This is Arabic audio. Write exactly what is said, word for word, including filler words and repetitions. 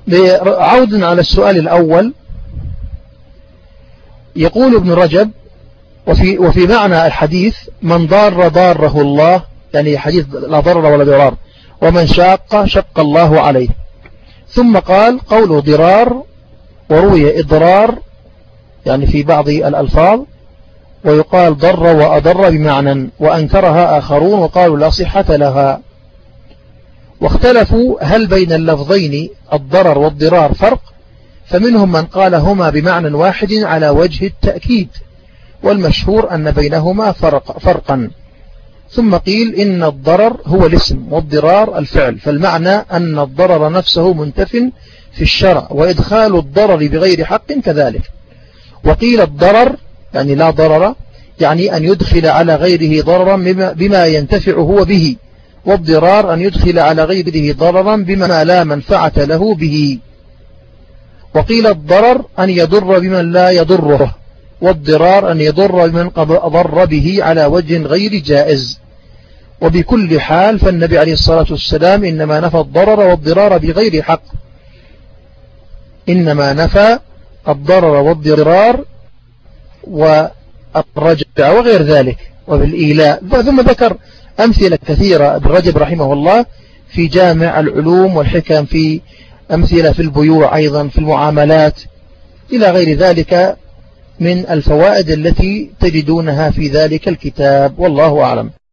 عودا على السؤال الأول، يقول ابن رجب وفي, وفي معنى الحديث: من ضار ضاره الله، يعني حديث لا ضرر ولا ضرار، ومن شاق شق الله عليه. ثم قال: قوله ضرار وروي إضرار يعني في بعض الألفاظ، ويقال ضر وأضر بمعنى، وأنكرها آخرون وقالوا لا صحة لها. واختلفوا هل بين اللفظين الضرر والضرار فرق، فمنهم من قال هما بمعنى واحد على وجه التأكيد، والمشهور أن بينهما فرق فرقا. ثم قيل إن الضرر هو الاسم والضرار الفعل، فالمعنى أن الضرر نفسه منتف في الشرع، وإدخال الضرر بغير حق كذلك. وقيل الضرر يعني لا ضرر، يعني أن يدخل على غيره ضررا بما ينتفع هو به، والضرار أن يدخل على غيره ضررا بما لا منفعة له به. وقيل الضرر أن يضر بمن لا يضره، والضرار أن يضر بمن قد أضر به على وجه غير جائز. وبكل حال فالنبي عليه الصلاة والسلام إنما نفى الضرر والضرار بغير حق، إنما نفى الضرر والضرار والرجع وغير ذلك وبالإيلاء. ثم ذكر أمثلة كثيرة ابن رجب رحمه الله في جامع العلوم والحكم، في أمثلة في البيوع أيضا، في المعاملات، إلى غير ذلك من الفوائد التي تجدونها في ذلك الكتاب، والله أعلم.